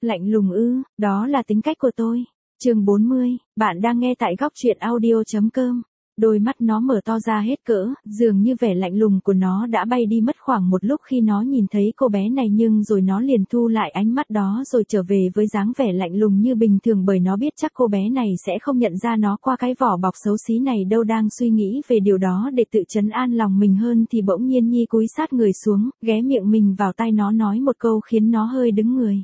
Lạnh lùng ư, đó là tính cách của tôi. Chương 40, bạn đang nghe tại góc truyện audio.com. Đôi mắt nó mở to ra hết cỡ, dường như vẻ lạnh lùng của nó đã bay đi mất khoảng một lúc khi nó nhìn thấy cô bé này, nhưng rồi nó liền thu lại ánh mắt đó rồi trở về với dáng vẻ lạnh lùng như bình thường, bởi nó biết chắc cô bé này sẽ không nhận ra nó qua cái vỏ bọc xấu xí này đâu. Đang suy nghĩ về điều đó để tự trấn an lòng mình hơn thì bỗng nhiên Nhi cúi sát người xuống, ghé miệng mình vào tai nó nói một câu khiến nó hơi đứng người.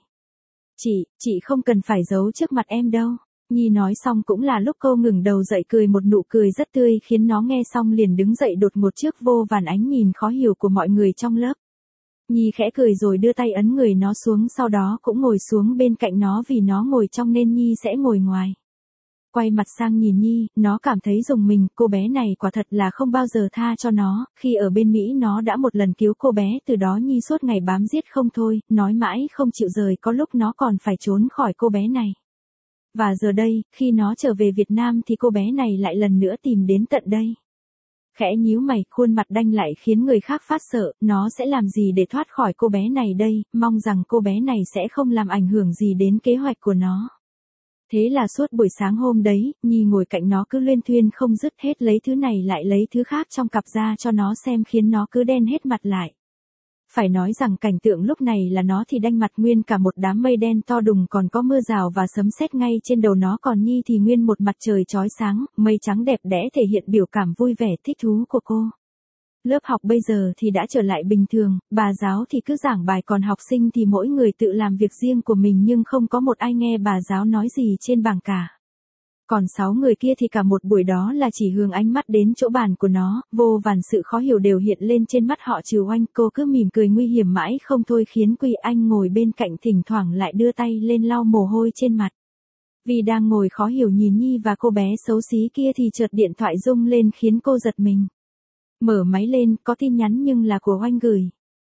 Chị không cần phải giấu trước mặt em đâu. Nhi nói xong cũng là lúc cô ngừng đầu dậy cười một nụ cười rất tươi khiến nó nghe xong liền đứng dậy đột ngột trước vô vàn ánh nhìn khó hiểu của mọi người trong lớp. Nhi khẽ cười rồi đưa tay ấn người nó xuống, sau đó cũng ngồi xuống bên cạnh nó, vì nó ngồi trong nên Nhi sẽ ngồi ngoài. Quay mặt sang nhìn Nhi, nó cảm thấy rùng mình, cô bé này quả thật là không bao giờ tha cho nó, khi ở bên Mỹ nó đã một lần cứu cô bé, từ đó Nhi suốt ngày bám giết không thôi, nói mãi không chịu rời, có lúc nó còn phải trốn khỏi cô bé này. Và giờ đây, khi nó trở về Việt Nam thì cô bé này lại lần nữa tìm đến tận đây. Khẽ nhíu mày, khuôn mặt đanh lại khiến người khác phát sợ, nó sẽ làm gì để thoát khỏi cô bé này đây, mong rằng cô bé này sẽ không làm ảnh hưởng gì đến kế hoạch của nó. Thế là suốt buổi sáng hôm đấy, Nhi ngồi cạnh nó cứ luyên thuyên không dứt, hết lấy thứ này lại lấy thứ khác trong cặp ra cho nó xem khiến nó cứ đen hết mặt lại. Phải nói rằng cảnh tượng lúc này là nó thì đanh mặt nguyên cả một đám mây đen to đùng, còn có mưa rào và sấm sét ngay trên đầu nó, còn Nhi thì nguyên một mặt trời chói sáng, mây trắng đẹp đẽ thể hiện biểu cảm vui vẻ thích thú của cô. Lớp học bây giờ thì đã trở lại bình thường, bà giáo thì cứ giảng bài, còn học sinh thì mỗi người tự làm việc riêng của mình, nhưng không có một ai nghe bà giáo nói gì trên bảng cả. Còn 6 người kia thì cả một buổi đó là chỉ hướng ánh mắt đến chỗ bàn của nó, vô vàn sự khó hiểu đều hiện lên trên mắt họ trừ Oanh, cô cứ mỉm cười nguy hiểm mãi không thôi khiến Quy Anh ngồi bên cạnh thỉnh thoảng lại đưa tay lên lau mồ hôi trên mặt. Vì đang ngồi khó hiểu nhìn Nhi và cô bé xấu xí kia thì chợt điện thoại rung lên khiến cô giật mình. Mở máy lên, có tin nhắn nhưng là của Oanh gửi.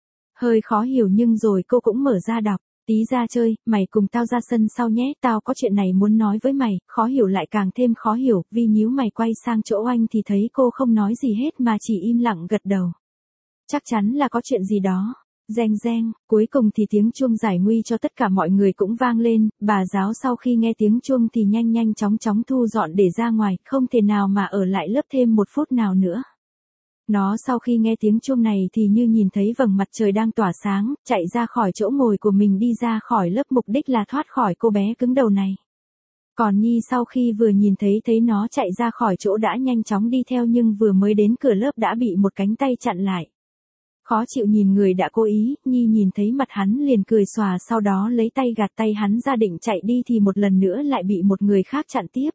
Hơi khó hiểu nhưng rồi cô cũng mở ra đọc. Tí ra chơi, mày cùng tao ra sân sau nhé, tao có chuyện này muốn nói với mày. Khó hiểu lại càng thêm khó hiểu, vì nhíu mày quay sang chỗ Oanh thì thấy cô không nói gì hết mà chỉ im lặng gật đầu. Chắc chắn là có chuyện gì đó. Reng reng, cuối cùng thì tiếng chuông giải nguy cho tất cả mọi người cũng vang lên, bà giáo sau khi nghe tiếng chuông thì nhanh chóng thu dọn để ra ngoài, không thể nào mà ở lại lớp thêm một phút nào nữa. Nó sau khi nghe tiếng chuông này thì như nhìn thấy vầng mặt trời đang tỏa sáng, chạy ra khỏi chỗ ngồi của mình đi ra khỏi lớp, mục đích là thoát khỏi cô bé cứng đầu này. Còn Nhi sau khi vừa nhìn thấy nó chạy ra khỏi chỗ đã nhanh chóng đi theo, nhưng vừa mới đến cửa lớp đã bị một cánh tay chặn lại. Khó chịu nhìn người đã cố ý, Nhi nhìn thấy mặt hắn liền cười xòa, sau đó lấy tay gạt tay hắn ra định chạy đi thì một lần nữa lại bị một người khác chặn tiếp.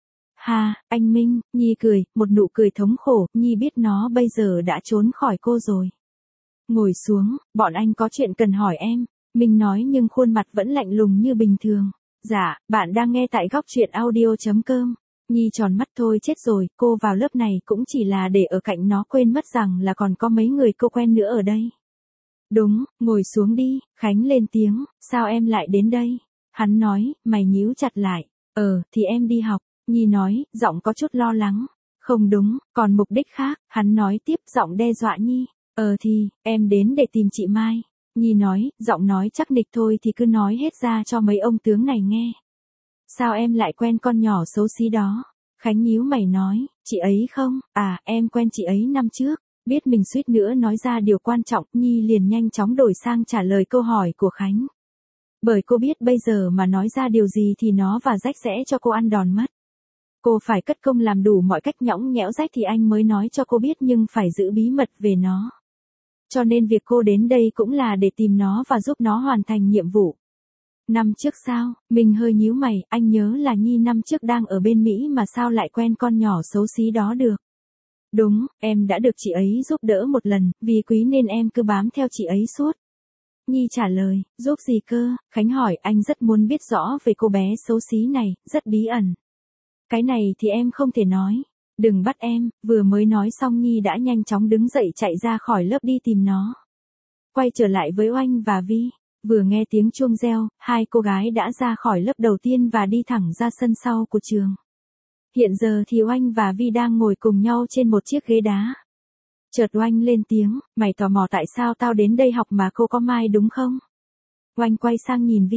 Ha, anh Minh, Nhi cười, một nụ cười thống khổ, Nhi biết nó bây giờ đã trốn khỏi cô rồi. Ngồi xuống, bọn anh có chuyện cần hỏi em, Minh nói nhưng khuôn mặt vẫn lạnh lùng như bình thường. Dạ, bạn đang nghe tại góc truyện audio.com. Nhi tròn mắt thôi, chết rồi, cô vào lớp này cũng chỉ là để ở cạnh nó, quên mất rằng là còn có mấy người cô quen nữa ở đây. Đúng, ngồi xuống đi, Khánh lên tiếng, sao em lại đến đây? Hắn nói, mày nhíu chặt lại, thì em đi học. Nhi nói, giọng có chút lo lắng. Không đúng, còn mục đích khác, hắn nói tiếp, giọng đe dọa Nhi. Thì, em đến để tìm chị Mai. Nhi nói, giọng nói chắc nịch thôi thì cứ nói hết ra cho mấy ông tướng này nghe. Sao em lại quen con nhỏ xấu xí đó? Khánh nhíu mày nói, chị ấy không? À, em quen chị ấy năm trước. Biết mình suýt nữa nói ra điều quan trọng, Nhi liền nhanh chóng đổi sang trả lời câu hỏi của Khánh. Bởi cô biết bây giờ mà nói ra điều gì thì nó và rách sẽ cho cô ăn đòn mất. Cô phải cất công làm đủ mọi cách nhõng nhẽo rách thì anh mới nói cho cô biết, nhưng phải giữ bí mật về nó. Cho nên việc cô đến đây cũng là để tìm nó và giúp nó hoàn thành nhiệm vụ. Năm trước sao? Mình hơi nhíu mày, anh nhớ là Nhi năm trước đang ở bên Mỹ mà sao lại quen con nhỏ xấu xí đó được. Đúng, em đã được chị ấy giúp đỡ một lần, vì quý nên em cứ bám theo chị ấy suốt. Nhi trả lời, giúp gì cơ? Khánh hỏi, anh rất muốn biết rõ về cô bé xấu xí này, rất bí ẩn. Cái này thì em không thể nói. Đừng bắt em, vừa mới nói xong Nhi đã nhanh chóng đứng dậy chạy ra khỏi lớp đi tìm nó. Quay trở lại với Oanh và Vi. Vừa nghe tiếng chuông reo, hai cô gái đã ra khỏi lớp đầu tiên và đi thẳng ra sân sau của trường. Hiện giờ thì Oanh và Vi đang ngồi cùng nhau trên một chiếc ghế đá. Chợt Oanh lên tiếng, mày tò mò tại sao tao đến đây học mà cô có Mai đúng không? Oanh quay sang nhìn Vi.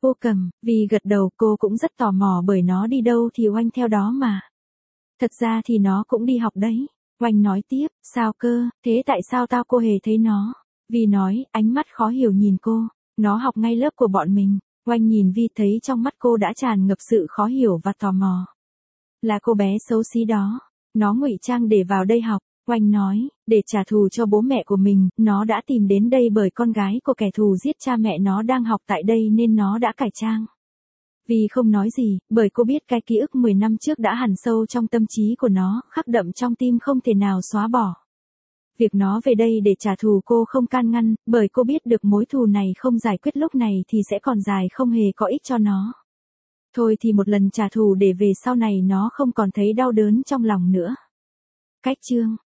Vô Cầm, vì gật đầu cô cũng rất tò mò bởi nó đi đâu thì Oanh theo đó mà. Thật ra thì nó cũng đi học đấy. Oanh nói tiếp, sao cơ, thế tại sao tao cô hề thấy nó? Vi nói, ánh mắt khó hiểu nhìn cô, nó học ngay lớp của bọn mình. Oanh nhìn Vi thấy trong mắt cô đã tràn ngập sự khó hiểu và tò mò. Là cô bé xấu xí đó, nó ngụy trang để vào đây học. Oanh nói, để trả thù cho bố mẹ của mình, nó đã tìm đến đây bởi con gái của kẻ thù giết cha mẹ nó đang học tại đây nên nó đã cải trang. Vì không nói gì, bởi cô biết cái ký ức 10 năm trước đã hằn sâu trong tâm trí của nó, khắc đậm trong tim không thể nào xóa bỏ. Việc nó về đây để trả thù cô không can ngăn, bởi cô biết được mối thù này không giải quyết lúc này thì sẽ còn dài không hề có ích cho nó. Thôi thì một lần trả thù để về sau này nó không còn thấy đau đớn trong lòng nữa. Cách chương